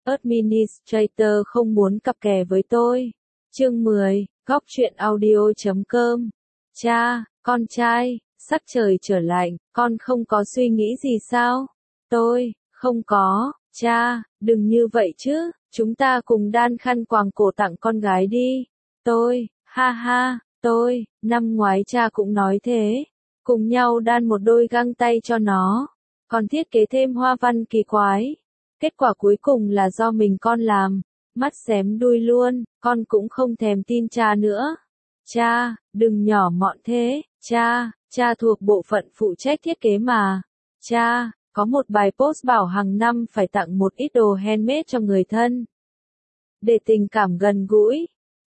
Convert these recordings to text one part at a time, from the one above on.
Administrator không muốn cặp kè với tôi. Chương 10, Góc truyện audio.com. Cha, con trai, sắc trời trở lạnh, con không có suy nghĩ gì sao? Tôi, không có, cha, đừng như vậy chứ, chúng ta cùng đan khăn quàng cổ tặng con gái đi. Tôi, ha ha, năm ngoái cha cũng nói thế. Cùng nhau đan một đôi găng tay cho nó, còn thiết kế thêm hoa văn kỳ quái. Kết quả cuối cùng là do mình con làm, mắt xém đuôi luôn, con cũng không thèm tin cha nữa. Cha, đừng nhỏ mọn thế, cha thuộc bộ phận phụ trách thiết kế mà. Cha, có một bài post bảo hàng năm phải tặng một ít đồ handmade cho người thân. Để tình cảm gần gũi.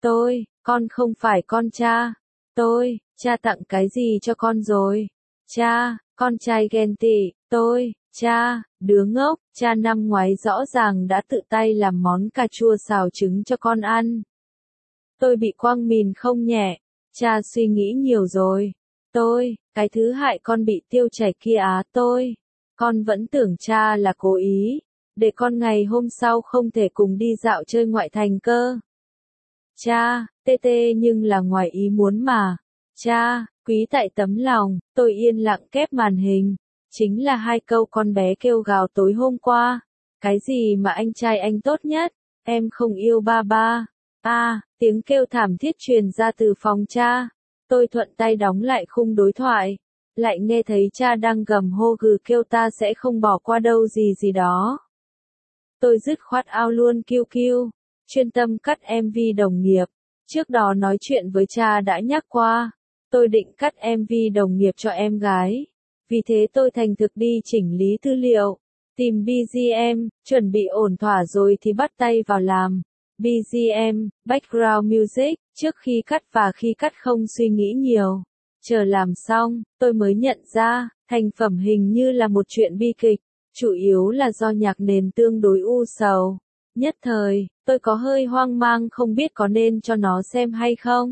Con không phải con cha. Cha tặng cái gì cho con rồi? Cha, con trai ghen tị. Cha, đứa ngốc, cha năm ngoái rõ ràng đã tự tay làm món cà chua xào trứng cho con ăn. Tôi bị quăng mìn không nhẹ, cha suy nghĩ nhiều rồi. Cái thứ hại con bị tiêu chảy kia á. Con vẫn tưởng cha là cố ý, để con ngày hôm sau không thể cùng đi dạo chơi ngoại thành cơ. Cha, nhưng là ngoài ý muốn mà. Cha, quý tại tấm lòng, tôi yên lặng kép màn hình. Chính là 2 câu con bé kêu gào tối hôm qua. Cái gì mà anh trai anh tốt nhất, em không yêu ba ba. Tiếng kêu thảm thiết truyền ra từ phòng cha. Tôi thuận tay đóng lại khung đối thoại. Lại nghe thấy cha đang gầm hô gừ kêu ta sẽ không bỏ qua đâu gì đó. Tôi dứt khoát ao luôn QQ. Chuyên tâm cắt MV đồng nghiệp. Trước đó nói chuyện với cha đã nhắc qua. Tôi định cắt MV đồng nghiệp cho em gái. Vì thế tôi thành thực đi chỉnh lý tư liệu. Tìm BGM, chuẩn bị ổn thỏa rồi thì bắt tay vào làm. BGM, Background Music, trước khi cắt và khi cắt không suy nghĩ nhiều. Chờ làm xong, tôi mới nhận ra, thành phẩm hình như là một chuyện bi kịch. Chủ yếu là do nhạc nền tương đối u sầu. Nhất thời, tôi có hơi hoang mang không biết có nên cho nó xem hay không.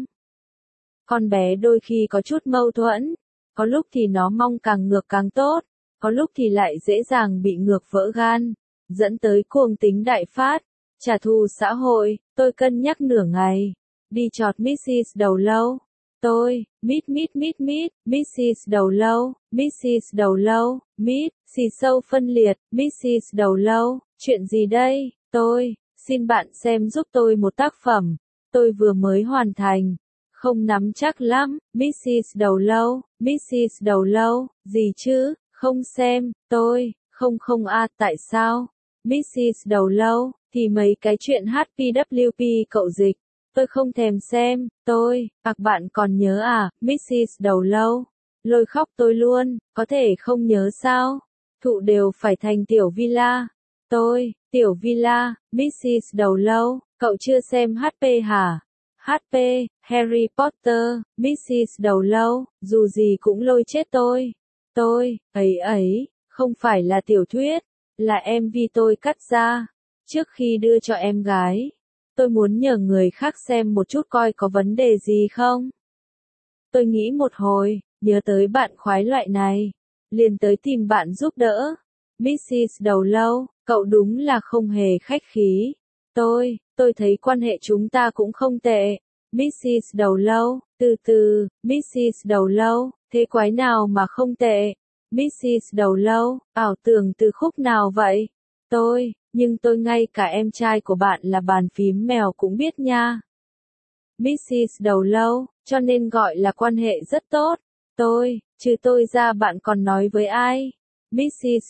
Con bé đôi khi có chút mâu thuẫn. Có lúc thì nó mong càng ngược càng tốt. Có lúc thì lại dễ dàng bị ngược vỡ gan. Dẫn tới cuồng tính đại phát. Trả thù xã hội, tôi cân nhắc nửa ngày. Đi chọt Mrs. đầu lâu. Mrs. đầu lâu, Mrs. đầu lâu, xì sâu phân liệt, Mrs. đầu lâu, chuyện gì đây? Xin bạn xem giúp tôi một tác phẩm. Tôi vừa mới hoàn thành. Không nắm chắc lắm, Mrs. đầu lâu, Mrs. đầu lâu, gì chứ, không xem, không tại sao? Mrs. đầu lâu, thì mấy cái chuyện HPWP cậu dịch, tôi không thèm xem, các bạn còn nhớ à, Mrs. đầu lâu, lôi khóc tôi luôn, có thể không nhớ sao? Thụ đều phải thành tiểu villa. Tiểu villa, Mrs. đầu lâu, cậu chưa xem HP hả? HP, Harry Potter, Mrs. đầu lâu, dù gì cũng lôi chết tôi. Không phải là tiểu thuyết, là MV tôi cắt ra. Trước khi đưa cho em gái, tôi muốn nhờ người khác xem một chút coi có vấn đề gì không. Tôi nghĩ một hồi, nhớ tới bạn khoái loại này. Liền tới tìm bạn giúp đỡ. Mrs. đầu lâu, cậu đúng là không hề khách khí. Tôi thấy quan hệ chúng ta cũng không tệ. Mrs. đầu lâu, từ, Mrs. đầu lâu, thế quái nào mà không tệ? Mrs. đầu lâu, ảo tưởng từ khúc nào vậy? Nhưng tôi ngay cả em trai của bạn là bàn phím mèo cũng biết nha. Mrs. đầu lâu, cho nên gọi là quan hệ rất tốt. Trừ tôi ra bạn còn nói với ai? Mrs.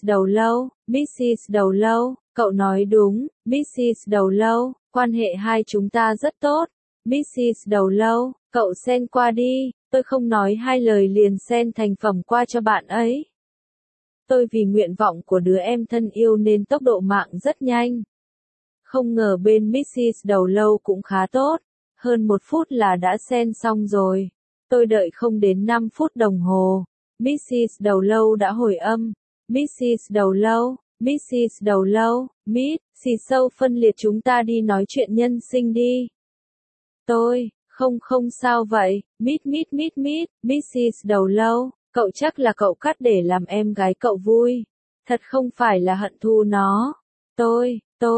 đầu lâu, cậu nói đúng, Mrs. đầu lâu, quan hệ hai chúng ta rất tốt. Mrs. đầu lâu, cậu send qua đi, tôi không nói hai lời liền send thành phẩm qua cho bạn ấy. Tôi vì nguyện vọng của đứa em thân yêu nên tốc độ mạng rất nhanh. Không ngờ bên Mrs. đầu lâu cũng khá tốt, hơn 1 phút là đã send xong rồi. Tôi đợi không đến 5 phút đồng hồ. Mrs. đầu lâu đã hồi âm. Mrs. đầu lâu, xì sâu phân liệt chúng ta đi nói chuyện nhân sinh đi. Không sao vậy, Mrs. đầu lâu, cậu chắc là cậu cắt để làm em gái cậu vui. Thật không phải là hận thù nó.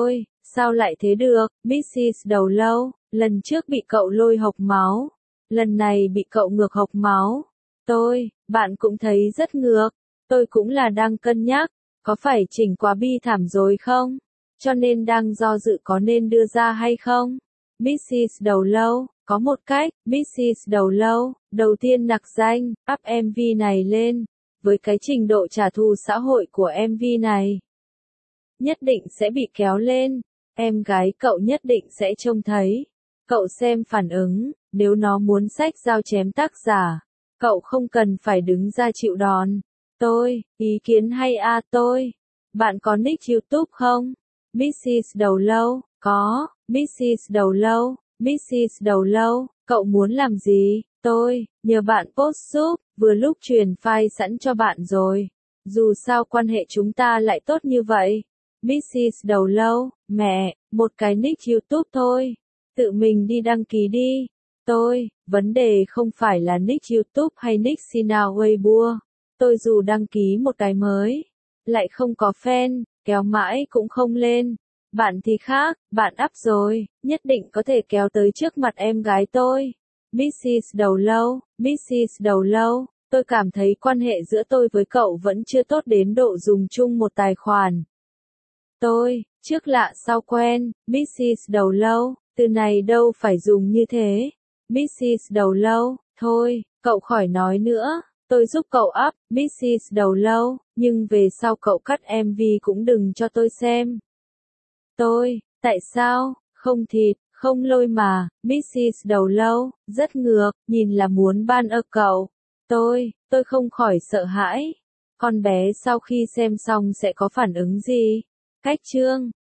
Sao lại thế được, Mrs. Đầu Lâu, lần trước bị cậu lôi hộc máu, lần này bị cậu ngược hộc máu. Bạn cũng thấy rất ngược, tôi cũng là đang cân nhắc, có phải chỉnh quá bi thảm rồi không? Cho nên đang do dự có nên đưa ra hay không? Mrs. Đầu Lâu, có một cách, Mrs. Đầu Lâu, đầu tiên nặc danh, up MV này lên, với cái trình độ trả thù xã hội của MV này. Nhất định sẽ bị kéo lên, em gái cậu nhất định sẽ trông thấy. Cậu xem phản ứng, nếu nó muốn xách dao chém tác giả, cậu không cần phải đứng ra chịu đòn. Ý kiến hay à bạn có nick YouTube không? Mrs. Đầu Lâu, có, Mrs. Đầu Lâu, Mrs. Đầu Lâu, cậu muốn làm gì? Nhờ bạn post giúp, vừa lúc truyền file sẵn cho bạn rồi. Dù sao quan hệ chúng ta lại tốt như vậy. Mrs. Đầu Lâu, mẹ, một cái nick YouTube thôi. Tự mình đi đăng ký đi. Vấn đề không phải là nick YouTube hay nick Sina Weibo. Tôi dù đăng ký một cái mới, lại không có fan, kéo mãi cũng không lên. Bạn thì khác, bạn up rồi, nhất định có thể kéo tới trước mặt em gái tôi. Mrs. Đầu Lâu, Mrs. Đầu Lâu, tôi cảm thấy quan hệ giữa tôi với cậu vẫn chưa tốt đến độ dùng chung một tài khoản. Trước lạ sau quen, Mrs. Đầu Lâu, từ này đâu phải dùng như thế. Mrs. Đầu Lâu, thôi, cậu khỏi nói nữa, tôi giúp cậu up, Mrs. Đầu Lâu, nhưng về sau cậu cắt MV cũng đừng cho tôi xem. Tại sao, không thịt, không lôi mà, Mrs. Đầu Lâu, rất ngược, nhìn là muốn ban ơ cậu. Tôi không khỏi sợ hãi. Con bé sau khi xem xong sẽ có phản ứng gì? Cách chương